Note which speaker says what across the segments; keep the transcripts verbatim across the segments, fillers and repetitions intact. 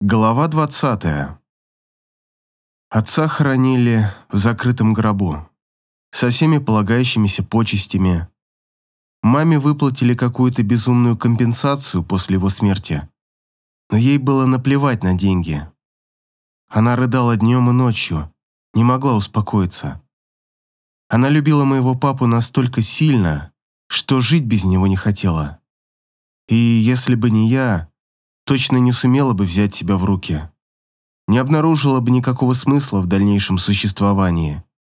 Speaker 1: Глава двадцатая. Отца хоронили в закрытом гробу, со всеми полагающимися почестями. Маме выплатили какую-то безумную компенсацию после его смерти, но ей было наплевать на деньги. Она рыдала днем и ночью, не могла успокоиться. Она любила моего папу настолько сильно, что жить без него не хотела. И если бы не я, точно не сумела бы взять себя в руки. Не обнаружила бы никакого смысла в дальнейшем существовании.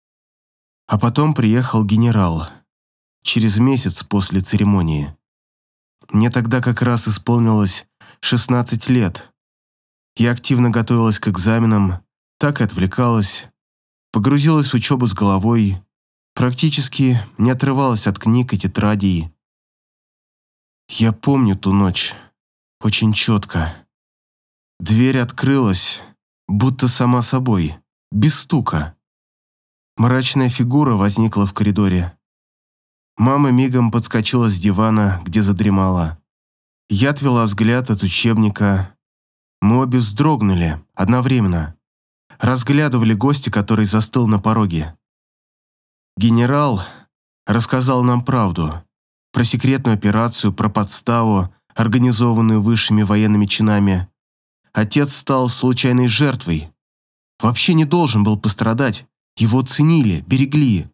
Speaker 1: А потом приехал генерал, через месяц после церемонии. Мне тогда как раз исполнилось шестнадцать лет. Я активно готовилась к экзаменам, так и отвлекалась, погрузилась в учебу с головой, практически не отрывалась от книг и тетрадей. Я помню ту ночь. Очень четко. Дверь открылась, будто сама собой, без стука. Мрачная фигура возникла в коридоре. Мама мигом подскочила с дивана, где задремала. Я отвела взгляд от учебника. Мы обе вздрогнули одновременно. Разглядывали гостя, который застыл на пороге. Генерал рассказал нам правду. Про секретную операцию, про подставу, организованную высшими военными чинами. Отец стал случайной жертвой. Вообще не должен был пострадать. Его ценили, берегли.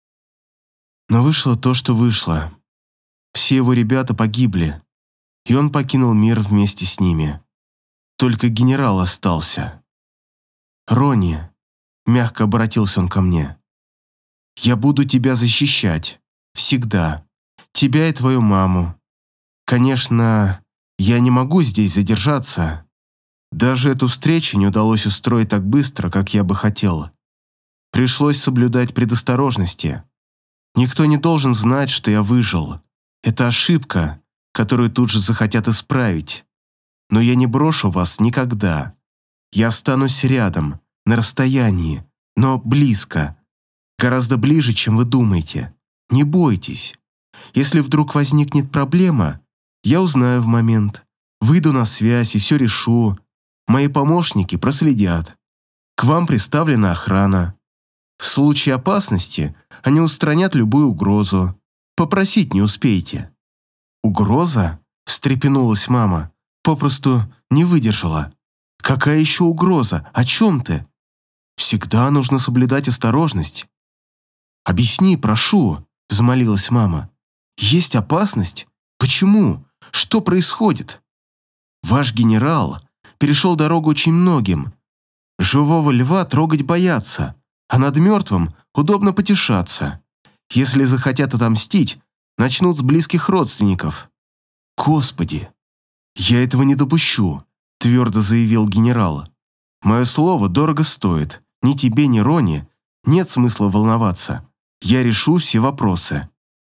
Speaker 1: Но вышло то, что вышло. Все его ребята погибли, и он покинул мир вместе с ними. Только генерал остался. «Ронни», — мягко обратился он ко мне, — «я буду тебя защищать. Всегда. Тебя и твою маму. Конечно, я не могу здесь задержаться. Даже эту встречу не удалось устроить так быстро, как я бы хотел. Пришлось соблюдать предосторожности. Никто не должен знать, что я выжил. Это ошибка, которую тут же захотят исправить. Но я не брошу вас никогда. Я останусь рядом, на расстоянии, но близко. Гораздо ближе, чем вы думаете. Не бойтесь. Если вдруг возникнет проблема, я узнаю в момент, выйду на связь и все решу. Мои помощники проследят. К вам приставлена охрана. В случае опасности они устранят любую угрозу. Попросить не успеете». «Угроза?» – встрепенулась мама. Попросту не выдержала. «Какая еще угроза? О чем ты?» «Всегда нужно соблюдать осторожность». «Объясни, прошу», – взмолилась мама. «Есть опасность? Почему? Что происходит?» «Ваш генерал перешел дорогу очень многим. Живого льва трогать боятся, а над мертвым удобно потешаться. Если захотят отомстить, начнут с близких родственников». «Господи, я этого не допущу», – твердо заявил генерал. «Мое слово дорого стоит. Ни тебе, ни Ронни нет смысла волноваться. Я решу все вопросы».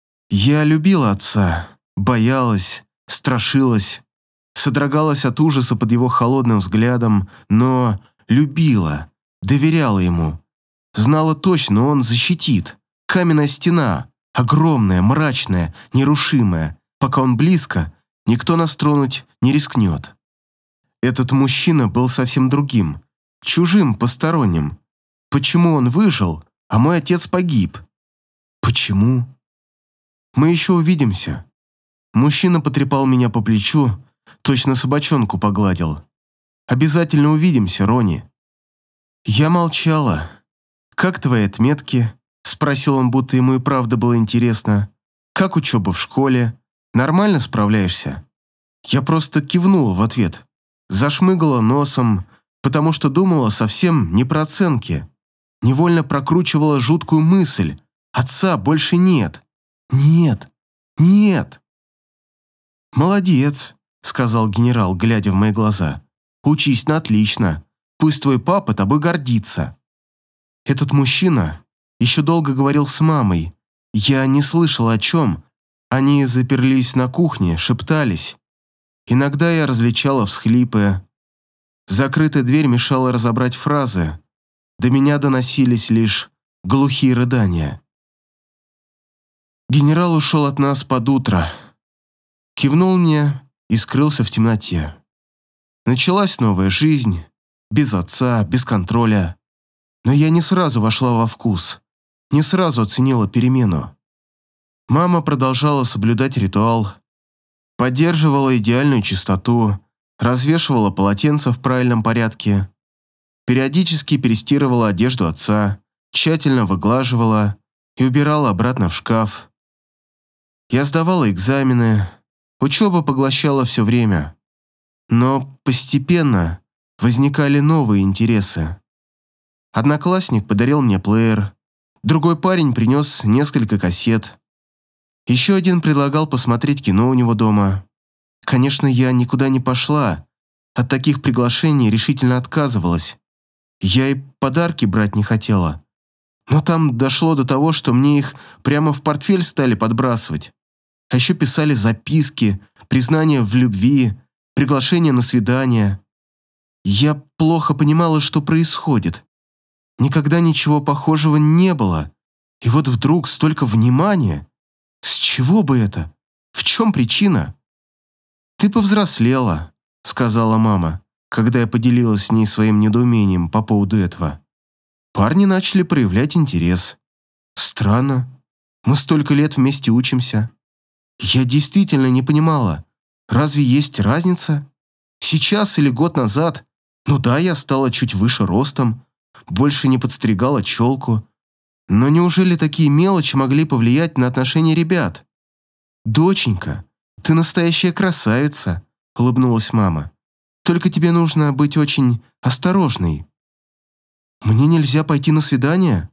Speaker 1: Я любила отца, боялась, страшилась, содрогалась от ужаса под его холодным взглядом, но любила, доверяла ему. Знала точно, он защитит. Каменная стена, огромная, мрачная, нерушимая. Пока он близко, никто нас тронуть не рискнет. Этот мужчина был совсем другим, чужим, посторонним. Почему он выжил, а мой отец погиб? Почему? Мы еще увидимся. Мужчина потрепал меня по плечу, точно собачонку погладил. Обязательно увидимся, Ронни. Я молчала. «Как твои отметки?» – спросил он, будто ему и правда было интересно. «Как учеба в школе? Нормально справляешься?» Я просто кивнула в ответ. Зашмыгала носом, потому что думала совсем не про оценки. Невольно прокручивала жуткую мысль. Отца больше нет. Нет, нет. «Молодец», — сказал генерал, глядя в мои глаза. «Учись на отлично. Пусть твой папа тобой гордится». Этот мужчина еще долго говорил с мамой. Я не слышала о чем. Они заперлись на кухне, шептались. Иногда я различала всхлипы. Закрытая дверь мешала разобрать фразы. До меня доносились лишь глухие рыдания. Генерал ушел от нас под утро. Кивнул мне и скрылся в темноте. Началась новая жизнь, без отца, без контроля. Но я не сразу вошла во вкус, не сразу оценила перемену. Мама продолжала соблюдать ритуал, поддерживала идеальную чистоту, развешивала полотенца в правильном порядке, периодически перестирывала одежду отца, тщательно выглаживала и убирала обратно в шкаф. Я сдавала экзамены, учеба поглощала все время. Но постепенно возникали новые интересы. Одноклассник подарил мне плеер, другой парень принес несколько кассет. Еще один предлагал посмотреть кино у него дома. Конечно, я никуда не пошла, от таких приглашений решительно отказывалась. Я и подарки брать не хотела. Но там дошло до того, что мне их прямо в портфель стали подбрасывать. А еще писали записки, признания в любви, приглашения на свидание. Я плохо понимала, что происходит. Никогда ничего похожего не было. И вот вдруг столько внимания. С чего бы это? В чем причина? «Ты повзрослела», — сказала мама, когда я поделилась с ней своим недоумением по поводу этого. Парни начали проявлять интерес. Странно. Мы столько лет вместе учимся. Я действительно не понимала, разве есть разница? Сейчас или год назад, ну да, я стала чуть выше ростом, больше не подстригала челку. Но неужели такие мелочи могли повлиять на отношения ребят? «Доченька, ты настоящая красавица», — улыбнулась мама. «Только тебе нужно быть очень осторожной». «Мне нельзя пойти на свидание?»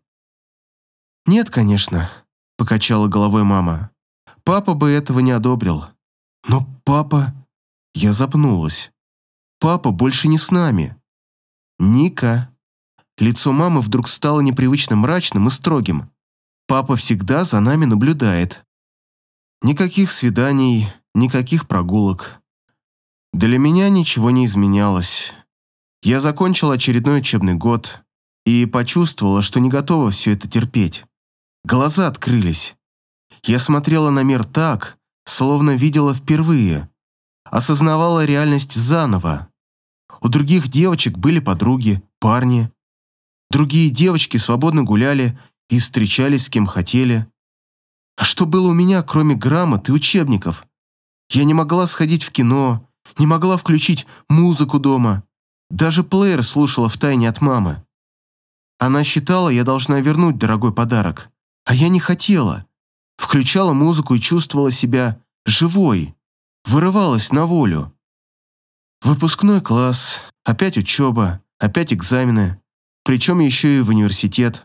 Speaker 1: «Нет, конечно», — покачала головой мама. «Папа бы этого не одобрил». «Но папа...» Я запнулась. «Папа больше не с нами». «Ника...» Лицо мамы вдруг стало непривычно мрачным и строгим. «Папа всегда за нами наблюдает. Никаких свиданий, никаких прогулок. Для меня ничего не изменялось. Я закончила очередной учебный год и почувствовала, что не готова все это терпеть. Глаза открылись. Я смотрела на мир так, словно видела впервые. Осознавала реальность заново. У других девочек были подруги, парни. Другие девочки свободно гуляли и встречались с кем хотели. А что было у меня, кроме грамот и учебников? Я не могла сходить в кино, не могла включить музыку дома. Даже плеер слушала втайне от мамы. Она считала, я должна вернуть дорогой подарок. А я не хотела. Включала музыку и чувствовала себя живой. Вырывалась на волю. Выпускной класс, опять учеба, опять экзамены. Причем еще и в университет.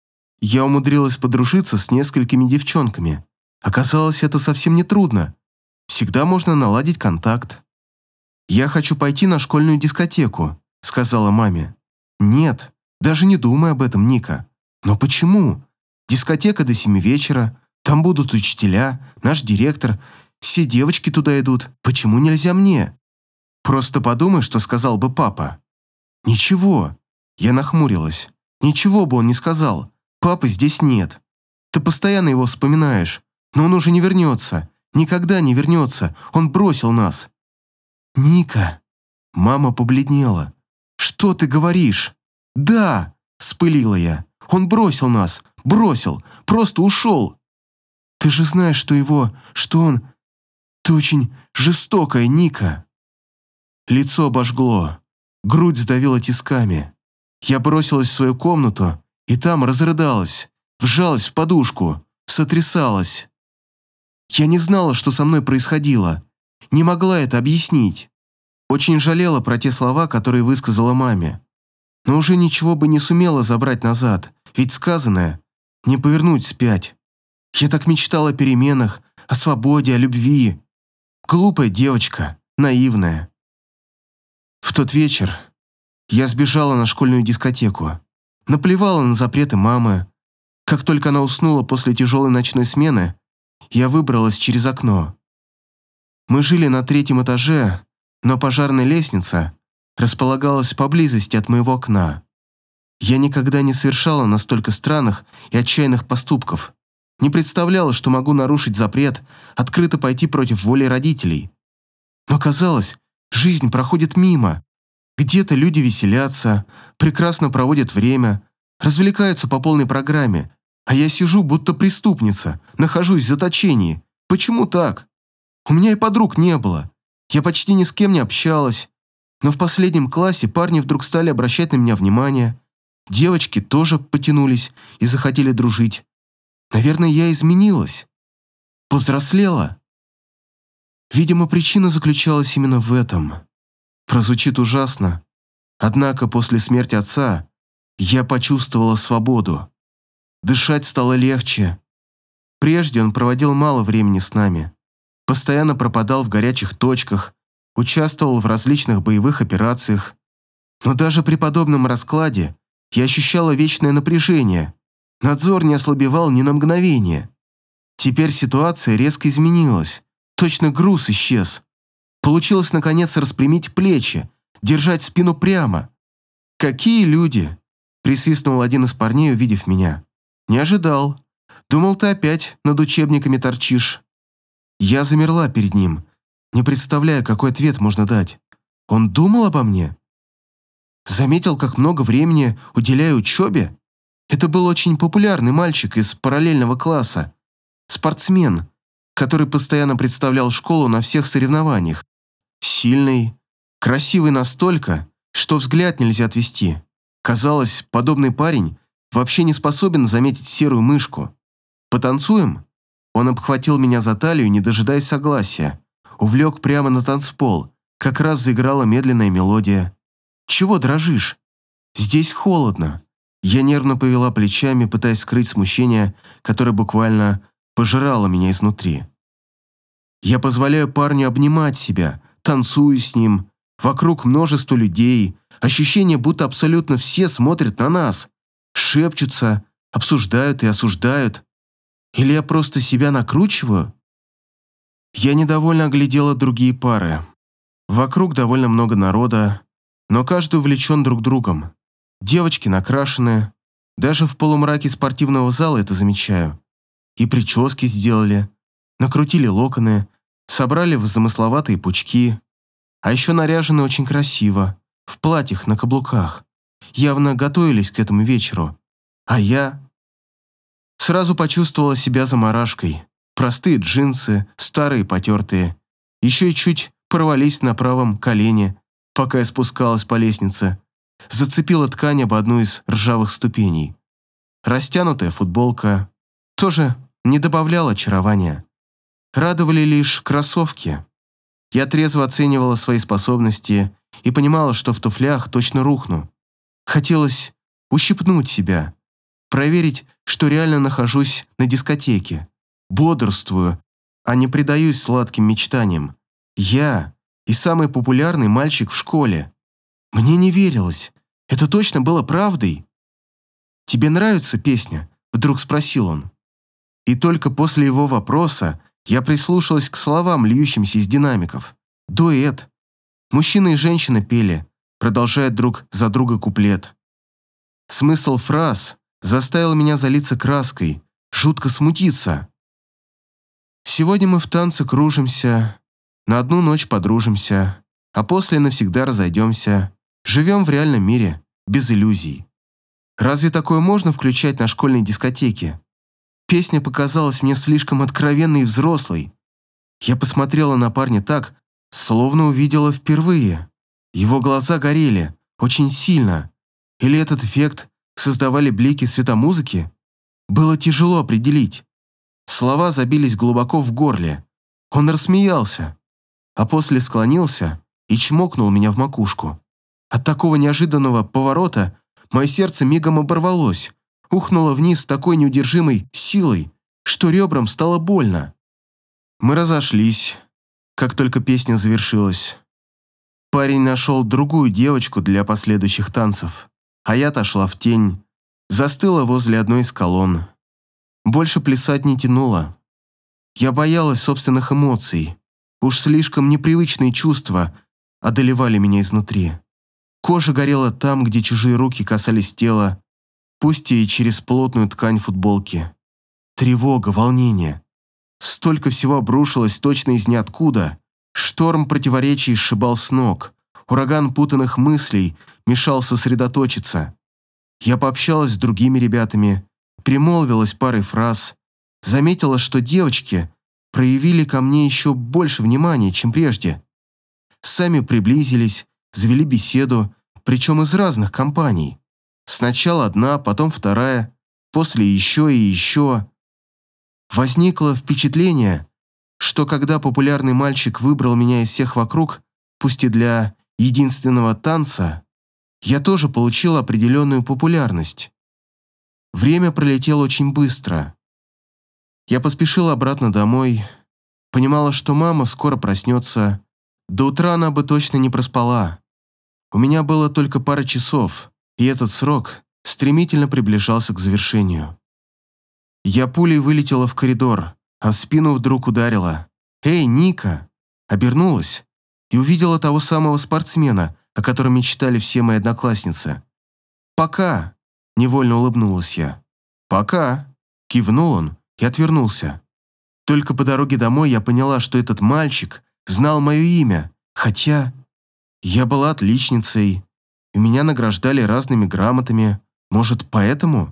Speaker 1: Я умудрилась подружиться с несколькими девчонками. Оказалось, это совсем не трудно. Всегда можно наладить контакт. «Я хочу пойти на школьную дискотеку», — сказала маме. «Нет, даже не думай об этом, Ника». «Но почему? Дискотека до семи вечера, там будут учителя, наш директор, все девочки туда идут. Почему нельзя мне?» «Просто подумай, что сказал бы папа». «Ничего». Я нахмурилась. «Ничего бы он не сказал. Папы здесь нет. Ты постоянно его вспоминаешь, но он уже не вернется. Никогда не вернется. Он бросил нас». «Ника!» Мама побледнела. «Что ты говоришь?» «Да!» – вспылила я. «Он бросил нас. Бросил. Просто ушел. Ты же знаешь, что его... Что он... Ты очень жестокая, Ника». Лицо обожгло. Грудь сдавила тисками. Я бросилась в свою комнату и там разрыдалась, вжалась в подушку, сотрясалась. Я не знала, что со мной происходило, не могла это объяснить. Очень жалела про те слова, которые высказала маме. Но уже ничего бы не сумела забрать назад, ведь сказанное не повернуть вспять. Я так мечтала о переменах, о свободе, о любви. Глупая девочка, наивная. В тот вечер я сбежала на школьную дискотеку. Наплевала на запреты мамы. Как только она уснула после тяжелой ночной смены, я выбралась через окно. Мы жили на третьем этаже, но пожарная лестница располагалась поблизости от моего окна. Я никогда не совершала настолько странных и отчаянных поступков. Не представляла, что могу нарушить запрет, открыто пойти против воли родителей. Но казалось, Жизнь проходит мимо. Где-то люди веселятся, прекрасно проводят время, развлекаются по полной программе, а я сижу, будто преступница, нахожусь в заточении. Почему так? У меня и подруг не было. Я почти ни с кем не общалась. Но в последнем классе парни вдруг стали обращать на меня внимание. Девочки тоже потянулись и захотели дружить. Наверное, я изменилась. Повзрослела. Видимо, причина заключалась именно в этом. Прозвучит ужасно. Однако после смерти отца я почувствовала свободу. Дышать стало легче. Прежде он проводил мало времени с нами. Постоянно пропадал в горячих точках, участвовал в различных боевых операциях. Но даже при подобном раскладе я ощущала вечное напряжение. Надзор не ослабевал ни на мгновение. Теперь ситуация резко изменилась. Точно груз исчез. Получилось, наконец, распрямить плечи, держать спину прямо. «Какие люди!» – присвистнул один из парней, увидев меня. «Не ожидал. Думал, ты опять над учебниками торчишь». Я замерла перед ним, не представляя, какой ответ можно дать. Он думал обо мне? Заметил, как много времени уделяю учебе? Это был очень популярный мальчик из параллельного класса. Спортсмен, который постоянно представлял школу на всех соревнованиях. Сильный, красивый настолько, что взгляд нельзя отвести. Казалось, подобный парень вообще не способен заметить серую мышку. «Потанцуем?» Он обхватил меня за талию, не дожидаясь согласия. Увлек прямо на танцпол. Как раз заиграла медленная мелодия. «Чего дрожишь? Здесь холодно». Я нервно повела плечами, пытаясь скрыть смущение, которое буквально пожирало меня изнутри. Я позволяю парню обнимать себя, танцую с ним. Вокруг множество людей. Ощущение, будто абсолютно все смотрят на нас. Шепчутся, обсуждают и осуждают. Или я просто себя накручиваю? Я недовольно оглядела другие пары. Вокруг довольно много народа, но каждый увлечен друг другом. Девочки накрашены. Даже в полумраке спортивного зала это замечаю. И прически сделали, накрутили локоны, собрали в замысловатые пучки. А еще наряжены очень красиво, в платьях на каблуках. Явно готовились к этому вечеру. А я... Сразу почувствовала себя заморашкой. Простые джинсы, старые потертые. Еще и чуть порвались на правом колене, пока я спускалась по лестнице. Зацепила ткань об одну из ржавых ступеней. Растянутая футболка тоже не добавляла очарования. Радовали лишь кроссовки. Я трезво оценивала свои способности и понимала, что в туфлях точно рухну. Хотелось ущипнуть себя, проверить, что реально нахожусь на дискотеке. Бодрствую, а не предаюсь сладким мечтаниям. Я и самый популярный мальчик в школе. Мне не верилось. Это точно было правдой. «Тебе нравится песня?» – вдруг спросил он. И только после его вопроса я прислушалась к словам, льющимся из динамиков. Дуэт. Мужчина и женщина пели, продолжая друг за друга куплет. Смысл фраз заставил меня залиться краской, жутко смутиться. Сегодня мы в танце кружимся, на одну ночь подружимся, а после навсегда разойдемся. Живем в реальном мире, без иллюзий. Разве такое можно включать на школьной дискотеке? Песня показалась мне слишком откровенной и взрослой. Я посмотрела на парня так, словно увидела впервые. Его глаза горели, очень сильно. Или этот эффект создавали блики светомузыки? Было тяжело определить. Слова забились глубоко в горле. Он рассмеялся, а после склонился и чмокнул меня в макушку. От такого неожиданного поворота мое сердце мигом оборвалось, ухнуло вниз с такой неудержимой силой, что ребрам стало больно. Мы разошлись, как только песня завершилась. Парень нашел другую девочку для последующих танцев, а я отошла в тень, застыла возле одной из колонн. Больше плясать не тянуло. Я боялась собственных эмоций. Уж слишком непривычные чувства одолевали меня изнутри. Кожа горела там, где чужие руки касались тела, пусть и через плотную ткань футболки. Тревога, волнение. Столько всего обрушилось точно из ниоткуда, Шторм противоречий сшибал с ног. Ураган путанных мыслей мешал сосредоточиться. Я пообщалась с другими ребятами, перемолвилась парой фраз, заметила, что девочки проявили ко мне еще больше внимания, чем прежде. Сами приблизились, завели беседу, причем из разных компаний. Сначала одна, потом вторая, после еще и еще. Возникло впечатление, что когда популярный мальчик выбрал меня из всех вокруг, пусть и для единственного танца, я тоже получил определенную популярность. Время пролетело очень быстро. Я поспешила обратно домой, понимала, что мама скоро проснется. До утра она бы точно не проспала. У меня было только пара часов, и этот срок стремительно приближался к завершению. Я пулей вылетела в коридор, а в спину вдруг ударила. «Эй, Ника!» Обернулась и увидела того самого спортсмена, о котором мечтали все мои одноклассницы. «Пока!» – невольно улыбнулась я. «Пока!» – кивнул он и отвернулся. Только по дороге домой я поняла, что этот мальчик знал мое имя, хотя я была отличницей, и меня награждали разными грамотами. Может, поэтому?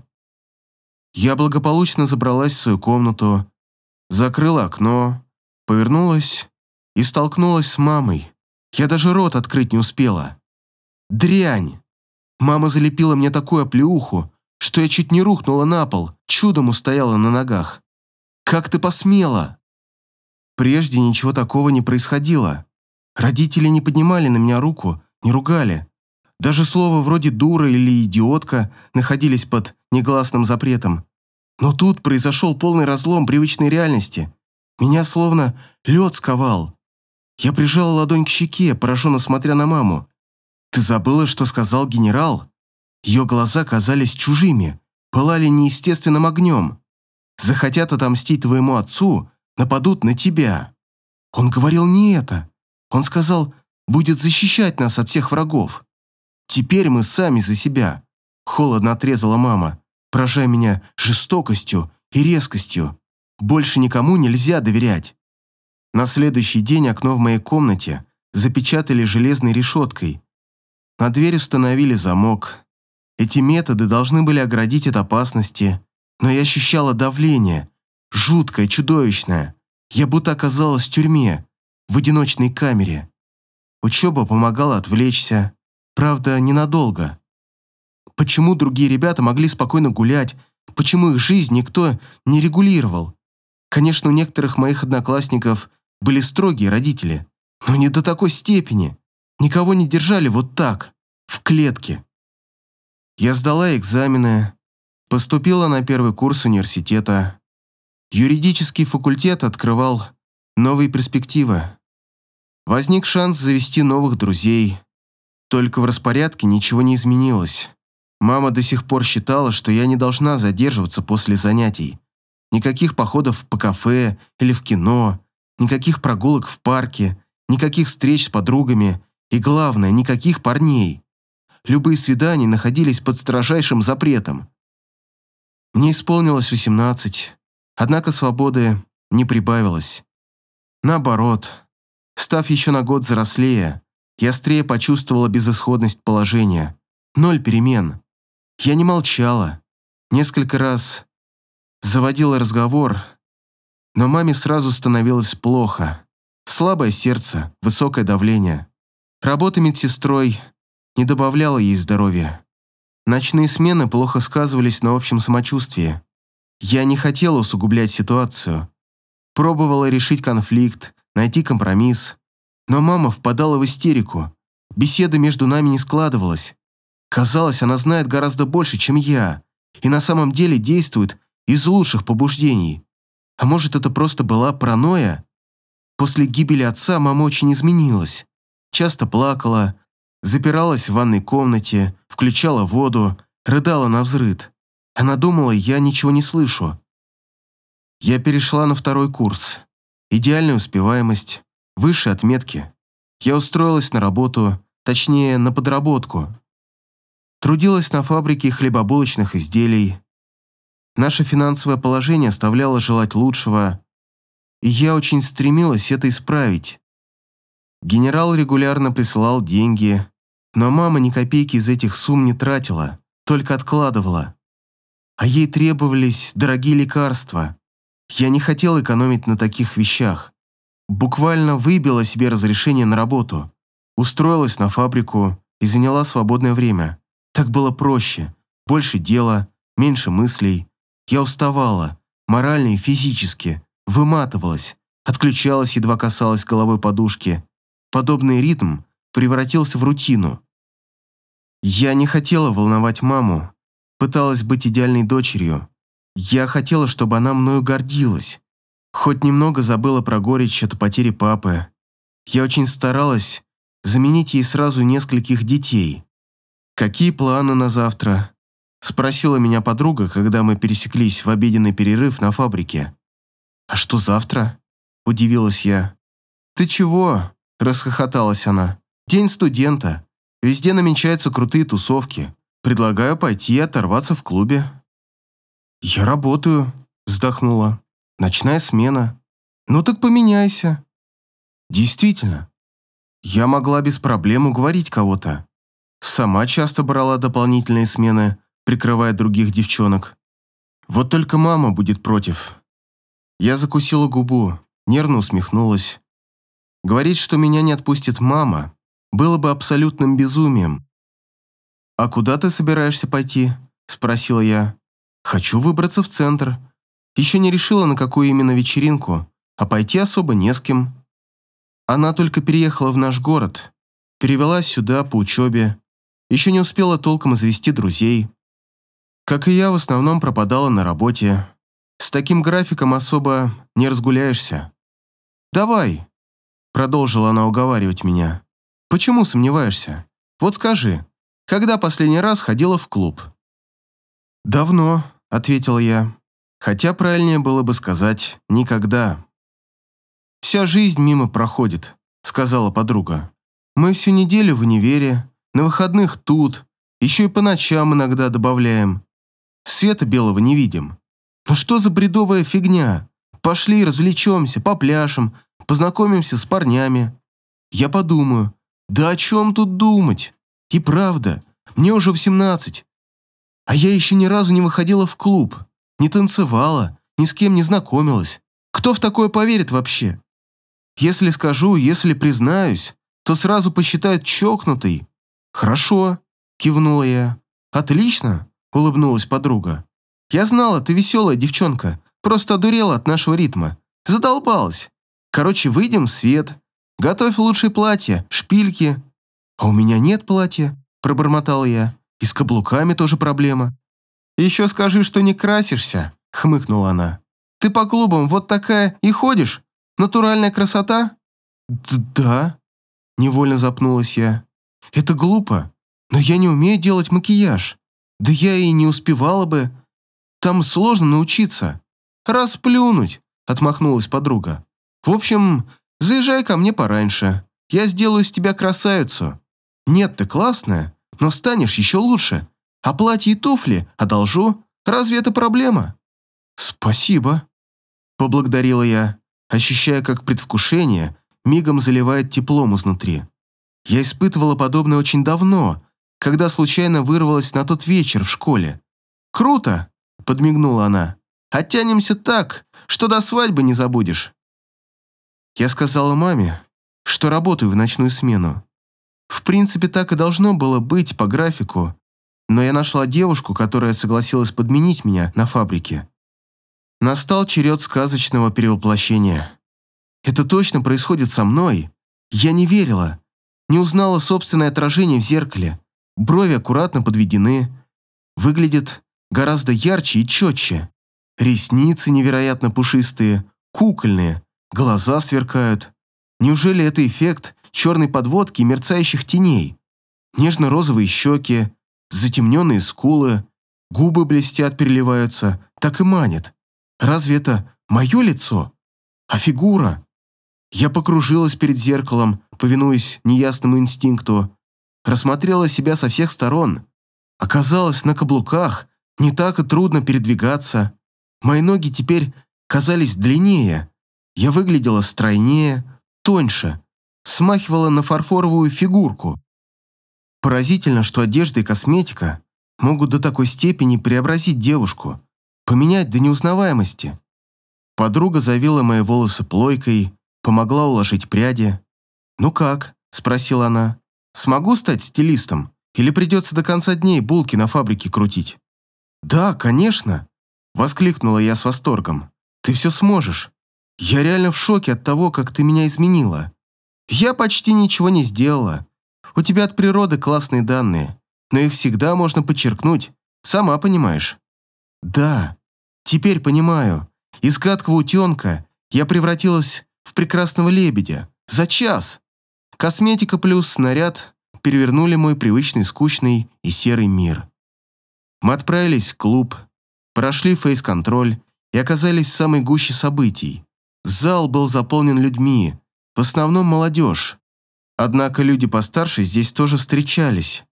Speaker 1: Я благополучно забралась в свою комнату, закрыла окно, повернулась и столкнулась с мамой. Я даже рот открыть не успела. Дрянь! Мама залепила мне такую оплеуху, что я чуть не рухнула на пол, чудом устояла на ногах. «Как ты посмела?» Прежде ничего такого не происходило. Родители не поднимали на меня руку, не ругали. Даже слова вроде «дура» или «идиотка» находились под негласным запретом. Но тут произошел полный разлом привычной реальности. Меня словно лед сковал. Я прижала ладонь к щеке, пораженно смотря на маму. «Ты забыла, что сказал генерал?» Ее глаза казались чужими, пылали неестественным огнем. «Захотят отомстить твоему отцу, нападут на тебя». Он говорил не это. Он сказал, будет защищать нас от всех врагов. «Теперь мы сами за себя», — холодно отрезала мама, поражая меня жестокостью и резкостью. «Больше никому нельзя доверять». На следующий день окно в моей комнате запечатали железной решеткой. На дверь установили замок. Эти методы должны были оградить от опасности, но я ощущала давление, жуткое, чудовищное. Я будто оказалась в тюрьме, в одиночной камере. Учеба помогала отвлечься, правда, ненадолго. Почему другие ребята могли спокойно гулять, почему их жизнь никто не регулировал? Конечно, у некоторых моих одноклассников были строгие родители, но не до такой степени. Никого не держали вот так, в клетке. Я сдала экзамены, поступила на первый курс университета. Юридический факультет открывал новые перспективы. Возник шанс завести новых друзей. Только в распорядке ничего не изменилось. Мама до сих пор считала, что я не должна задерживаться после занятий. Никаких походов по кафе или в кино, никаких прогулок в парке, никаких встреч с подругами и, главное, никаких парней. Любые свидания находились под строжайшим запретом. Мне исполнилось восемнадцать, однако свободы не прибавилось. Наоборот, став еще на год взрослее, я острее почувствовала безысходность положения. Ноль перемен. Я не молчала. Несколько раз заводила разговор, но маме сразу становилось плохо. Слабое сердце, высокое давление. Работа медсестрой не добавляла ей здоровья. Ночные смены плохо сказывались на общем самочувствии. Я не хотела усугублять ситуацию. Пробовала решить конфликт, найти компромисс. Но мама впадала в истерику. Беседа между нами не складывалась. Казалось, она знает гораздо больше, чем я, и на самом деле действует из лучших побуждений. А может, это просто была паранойя? После гибели отца мама очень изменилась. Часто плакала, запиралась в ванной комнате, включала воду, рыдала навзрыд. Она думала, я ничего не слышу. Я перешла на второй курс. Идеальная успеваемость, высшие отметки. Я устроилась на работу, точнее, на подработку. Трудилась на фабрике хлебобулочных изделий. Наше финансовое положение оставляло желать лучшего, и я очень стремилась это исправить. Генерал регулярно присылал деньги, но мама ни копейки из этих сумм не тратила, только откладывала. А ей требовались дорогие лекарства. Я не хотел экономить на таких вещах. Буквально выбила себе разрешение на работу. Устроилась на фабрику и заняла свободное время. Так было проще. Больше дела, меньше мыслей. Я уставала, морально и физически, выматывалась, отключалась, едва касалась головой подушки. Подобный ритм превратился в рутину. Я не хотела волновать маму, пыталась быть идеальной дочерью. Я хотела, чтобы она мною гордилась. Хоть немного забыла про горечь от потери папы. Я очень старалась заменить ей сразу нескольких детей. «Какие планы на завтра?» – спросила меня подруга, когда мы пересеклись в обеденный перерыв на фабрике. «А что завтра?» – удивилась я. «Ты чего?» – расхохоталась она. «День студента. Везде намечаются крутые тусовки. Предлагаю пойти и оторваться в клубе». «Я работаю», – вздохнула. «Ночная смена». «Ну так поменяйся». «Действительно. Я могла без проблем уговорить кого-то. Сама часто брала дополнительные смены, прикрывая других девчонок. Вот только мама будет против». Я закусила губу, нервно усмехнулась. Говорить, что меня не отпустит мама, было бы абсолютным безумием. «А куда ты собираешься пойти?» – спросила я. «Хочу выбраться в центр. Еще не решила, на какую именно вечеринку, а пойти особо не с кем». Она только переехала в наш город, перевелась сюда по учебе, еще не успела толком завести друзей. Как и я, в основном пропадала на работе. С таким графиком особо не разгуляешься. «Давай», – продолжила она уговаривать меня. «Почему сомневаешься? Вот скажи, когда последний раз ходила в клуб?» «Давно», – ответил я, хотя правильнее было бы сказать «никогда». «Вся жизнь мимо проходит», – сказала подруга. «Мы всю неделю в универе, на выходных тут, еще и по ночам иногда добавляем. Света белого не видим. Ну что за бредовая фигня? Пошли развлечемся, попляшем, познакомимся с парнями. Я подумаю, да о чем тут думать? И правда, мне уже восемнадцать. А я еще ни разу не выходила в клуб, не танцевала, ни с кем не знакомилась. Кто в такое поверит вообще? Если скажу, если признаюсь, то сразу посчитают чокнутой». «Хорошо», – кивнула я. «Отлично», – улыбнулась подруга. «Я знала, ты веселая девчонка, просто одурела от нашего ритма. Задолбалась. Короче, выйдем в свет. Готовь лучшее платье, шпильки». «А у меня нет платья», – пробормотала я. «И с каблуками тоже проблема». «Еще скажи, что не красишься», – хмыкнула она. «Ты по клубам вот такая и ходишь? Натуральная красота?» «Да», – невольно запнулась я. «Это глупо, но я не умею делать макияж. Да я и не успевала бы. Там сложно научиться». «Расплюнуть», – отмахнулась подруга. «В общем, заезжай ко мне пораньше. Я сделаю из тебя красавицу. Нет, ты классная, но станешь еще лучше. А платье и туфли одолжу. Разве это проблема?» «Спасибо», – поблагодарила я, ощущая, как предвкушение мигом заливает теплом изнутри. Я испытывала подобное очень давно, когда случайно вырвалась на тот вечер в школе. «Круто!» – подмигнула она. «Оттянемся так, что до свадьбы не забудешь». Я сказала маме, что работаю в ночную смену. В принципе, так и должно было быть по графику, но я нашла девушку, которая согласилась подменить меня на фабрике. Настал черед сказочного перевоплощения. Это точно происходит со мной. Я не верила. Не узнала собственное отражение в зеркале. Брови аккуратно подведены. Выглядит гораздо ярче и четче. Ресницы невероятно пушистые, кукольные, глаза сверкают. Неужели это эффект черной подводки и мерцающих теней? Нежно-розовые щеки, затемненные скулы, губы блестят, переливаются, так и манит. Разве это мое лицо? А фигура? Я покружилась перед зеркалом, повинуясь неясному инстинкту. Рассмотрела себя со всех сторон. Оказалось, на каблуках не так и трудно передвигаться. Мои ноги теперь казались длиннее. Я выглядела стройнее, тоньше. смахивала на фарфоровую фигурку. Поразительно, что одежда и косметика могут до такой степени преобразить девушку, поменять до неузнаваемости. Подруга завила мои волосы плойкой, помогла уложить пряди. «Ну как?» – спросила она. «Смогу стать стилистом? Или придется до конца дней булки на фабрике крутить?» «Да, конечно!» – воскликнула я с восторгом. «Ты все сможешь. Я реально в шоке от того, как ты меня изменила. Я почти ничего не сделала. У тебя от природы классные данные, но их всегда можно подчеркнуть, сама понимаешь». «Да, теперь понимаю. Из гадкого утенка я превратилась в прекрасного лебедя. За час. Косметика плюс снаряд перевернули мой привычный скучный и серый мир. Мы отправились в клуб, прошли фейс-контроль и оказались в самой гуще событий. Зал был заполнен людьми, в основном молодежь. Однако люди постарше здесь тоже встречались.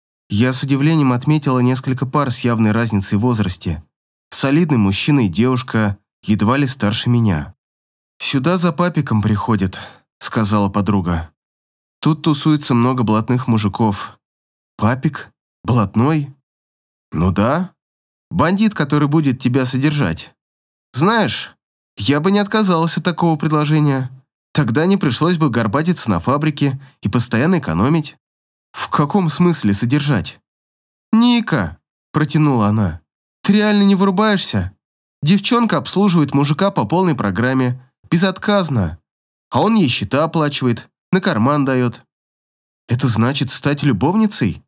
Speaker 1: Я с удивлением отметила несколько пар с явной разницей в возрасте. Солидный мужчина и девушка, едва ли старше меня. «Сюда за папиком приходят», — сказала подруга. «Тут тусуется много блатных мужиков». «Папик? Блатной?» «Ну да. Бандит, который будет тебя содержать. Знаешь, я бы не отказалась от такого предложения. Тогда не пришлось бы горбатиться на фабрике и постоянно экономить». «В каком смысле содержать?» «Ника», — протянула она, — «ты реально не вырубаешься? Девчонка обслуживает мужика по полной программе, безотказно, а он ей счета оплачивает, на карман дает. Это значит стать любовницей?»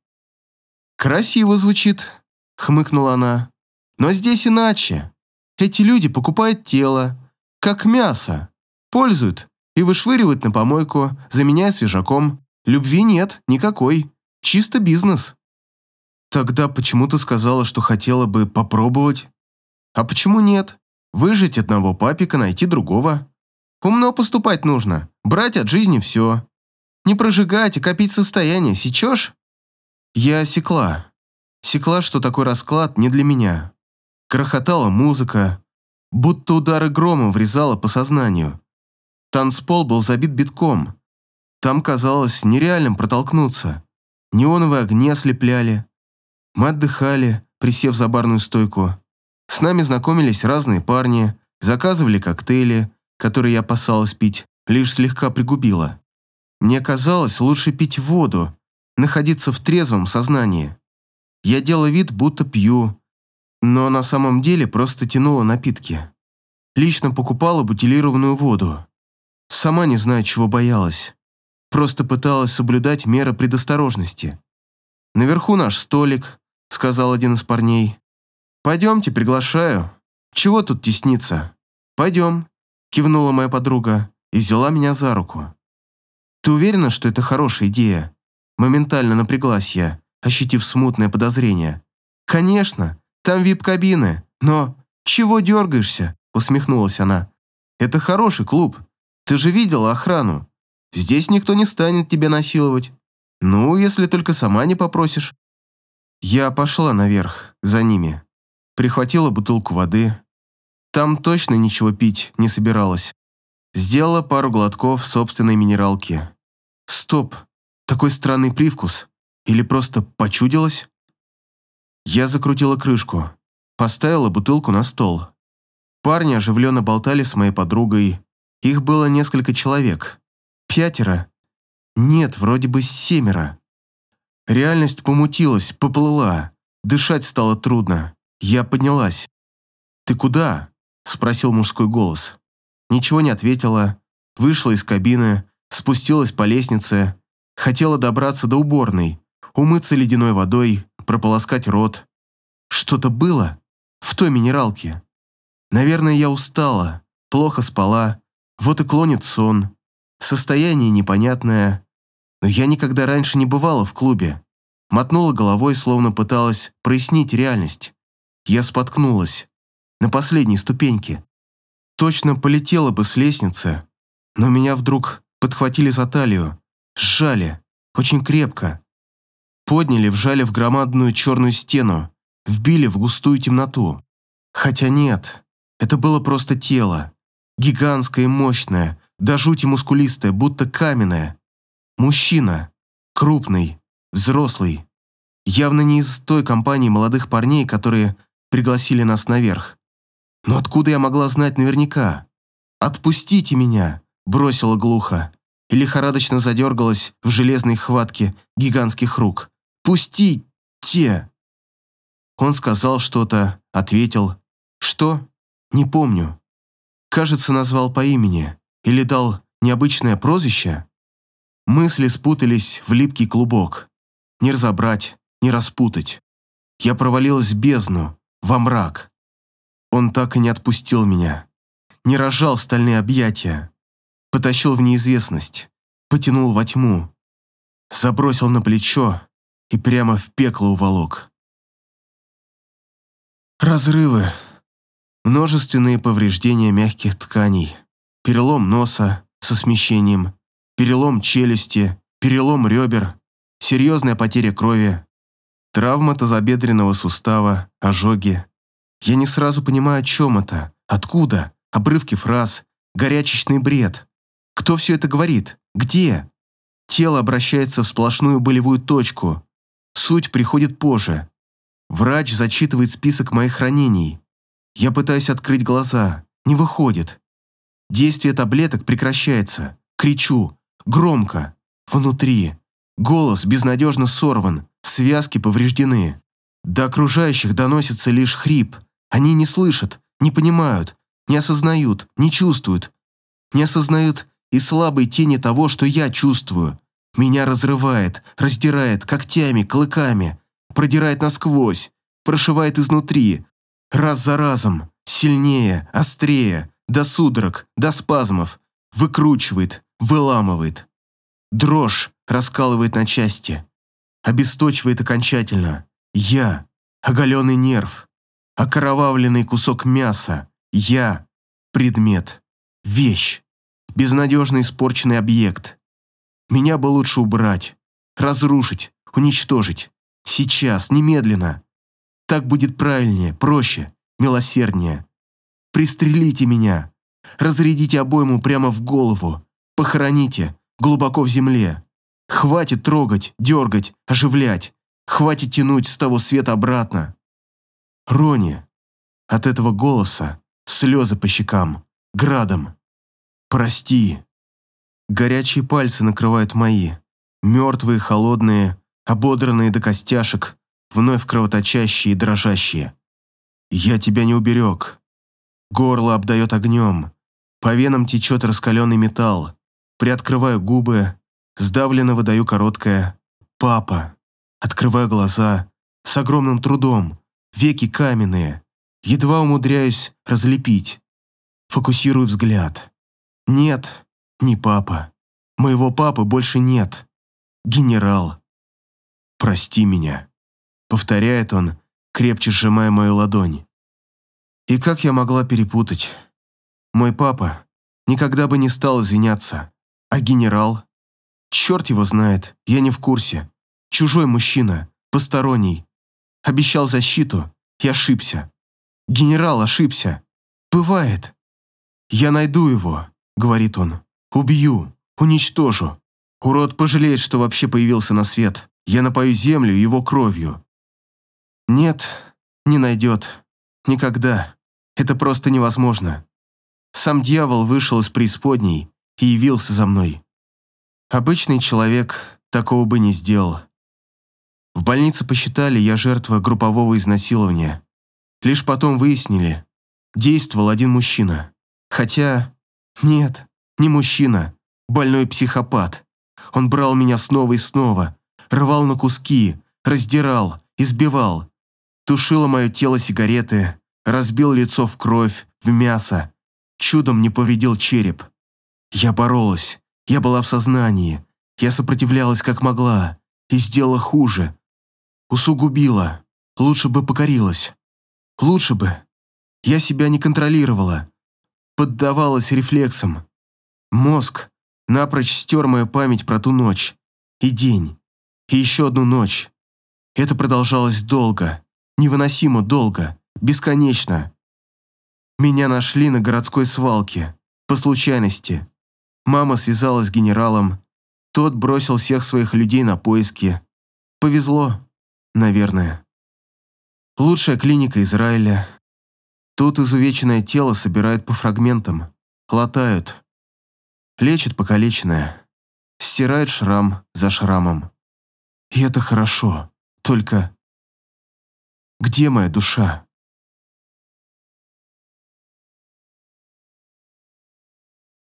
Speaker 1: «Красиво звучит», — хмыкнула она, — «но здесь иначе. Эти люди покупают тело, как мясо, пользуют и вышвыривают на помойку, заменяя свежаком. Любви нет, никакой. Чисто бизнес». «Тогда почему ты сказала, что хотела бы попробовать?» «А почему нет? Выжить одного папика, найти другого. Умно поступать нужно, брать от жизни все. Не прожигать и копить состояние, сечешь?» Я осекла. Секла, что такой расклад не для меня. Грохотала музыка, будто удары грома врезала по сознанию. Танцпол был забит битком. Там казалось нереальным протолкнуться. Неоновые огни ослепляли. Мы отдыхали, присев за барную стойку. С нами знакомились разные парни, заказывали коктейли, которые я опасалась пить, лишь слегка пригубила. Мне казалось, лучше пить воду, находиться в трезвом сознании. Я делала вид, будто пью, но на самом деле просто тянула напитки. Лично покупала бутилированную воду. Сама не знаю, чего боялась. Просто пыталась соблюдать меры предосторожности. «Наверху наш столик», — сказал один из парней. «Пойдемте, приглашаю. Чего тут тесниться?» «Пойдем», — кивнула моя подруга и взяла меня за руку. «Ты уверена, что это хорошая идея?» Моментально напряглась я, ощутив смутное подозрение. «Конечно, там вип-кабины, но...» «Чего дергаешься?» — усмехнулась она. «Это хороший клуб. Ты же видела охрану. Здесь никто не станет тебя насиловать. Ну, если только сама не попросишь». Я пошла наверх, за ними. Прихватила бутылку воды. Там точно ничего пить не собиралась. Сделала пару глотков собственной минералки. Стоп, такой странный привкус. Или просто почудилось? Я закрутила крышку. Поставила бутылку на стол. Парни оживленно болтали с моей подругой. Их было несколько человек. Пятеро. Нет, вроде бы семеро. Реальность помутилась, поплыла. Дышать стало трудно. Я поднялась. «Ты куда?» – спросил мужской голос. Ничего не ответила. Вышла из кабины, спустилась по лестнице. Хотела добраться до уборной, умыться ледяной водой, прополоскать рот. Что-то было в той минералке. Наверное, я устала, плохо спала, вот и клонит сон. Состояние непонятное, но я никогда раньше не бывала в клубе. Мотнула головой, словно пыталась прояснить реальность. Я споткнулась на последней ступеньке. Точно полетела бы с лестницы, но меня вдруг подхватили за талию, сжали, очень крепко. Подняли, вжали в громадную черную стену, вбили в густую темноту. Хотя нет, это было просто тело, гигантское и мощное, до жути мускулистая, будто каменная. Мужчина, крупный, взрослый. Явно не из той компании молодых парней, которые пригласили нас наверх. Но откуда я могла знать наверняка? «Отпустите меня!» – бросила глухо и лихорадочно задергалась в железной хватке гигантских рук. «Пустите!» Он сказал что-то, ответил. Что? Не помню. Кажется, назвал по имени или дал необычное прозвище. Мысли спутались в липкий клубок. Не разобрать, не распутать. Я провалилась в бездну, во мрак. Он так и не отпустил меня. Не разжал стальные объятия. Потащил в неизвестность. Потянул во тьму. Забросил на плечо и прямо в пекло уволок. Разрывы. Множественные повреждения мягких тканей. Перелом носа со смещением. Перелом челюсти. Перелом ребер. Серьезная потеря крови. Травма тазобедренного сустава. Ожоги. Я не сразу понимаю, о чем это. Откуда? Обрывки фраз. Горячечный бред. Кто все это говорит? Где? Тело обращается в сплошную болевую точку. Суть приходит позже. Врач зачитывает список моих ранений. Я пытаюсь открыть глаза. Не выходит. Действие таблеток прекращается. Кричу. Громко. Внутри. Голос безнадежно сорван. Связки повреждены. До окружающих доносится лишь хрип. Они не слышат, не понимают, не осознают, не чувствуют. Не осознают и слабой тени того, что я чувствую. Меня разрывает, раздирает когтями, клыками, продирает насквозь, прошивает изнутри, раз за разом, сильнее, острее, до судорог, до спазмов, выкручивает, выламывает. Дрожь раскалывает на части, обесточивает окончательно. Я – оголенный нерв, окровавленный кусок мяса. Я – предмет, вещь, безнадежно испорченный объект. Меня бы лучше убрать, разрушить, уничтожить. Сейчас, немедленно. Так будет правильнее, проще, милосерднее. Пристрелите меня. Разрядите обойму прямо в голову. Похороните глубоко в земле. Хватит трогать, дергать, оживлять. Хватит тянуть с того света обратно. Рони. От этого голоса слезы по щекам, градом. Прости. Горячие пальцы накрывают мои. Мертвые, холодные, ободранные до костяшек, вновь кровоточащие и дрожащие. Я тебя не уберег. Горло обдает огнем. По венам течет раскаленный металл. Приоткрываю губы, сдавленно выдаю короткое «Папа». Открываю глаза с огромным трудом, веки каменные. Едва умудряюсь разлепить. Фокусирую взгляд. Нет, не папа. Моего папы больше нет. Генерал. Прости меня. Повторяет он, крепче сжимая мою ладонь. И как я могла перепутать? Мой папа никогда бы не стал извиняться. А генерал? Черт его знает, я не в курсе. Чужой мужчина, посторонний. Обещал защиту и ошибся. Генерал ошибся. Бывает. Я найду его, говорит он. Убью, уничтожу. Урод пожалеет, что вообще появился на свет. Я напою землю его кровью. Нет, не найдет. Никогда. Это просто невозможно. Сам дьявол вышел из преисподней и явился за мной. Обычный человек такого бы не сделал. В больнице посчитали, я жертва группового изнасилования. Лишь потом выяснили, действовал один мужчина. Хотя, нет, не мужчина, больной психопат. Он брал меня снова и снова, рвал на куски, раздирал, избивал. Тушило мое тело сигареты, разбил лицо в кровь, в мясо. Чудом не повредил череп. Я боролась, я была в сознании. Я сопротивлялась как могла и сделала хуже. Усугубила, лучше бы покорилась. Лучше бы. Я себя не контролировала. Поддавалась рефлексам. Мозг напрочь стер мою память про ту ночь. И день. И еще одну ночь. Это продолжалось долго. Невыносимо долго. Бесконечно. Меня нашли на городской свалке. По случайности. Мама связалась с генералом. Тот бросил всех своих людей на поиски. Повезло, наверное. Лучшая клиника Израиля. Тут изувеченное тело собирают по фрагментам, латают, лечат покалеченное, стирают шрам за шрамом. И это хорошо. Только где моя душа?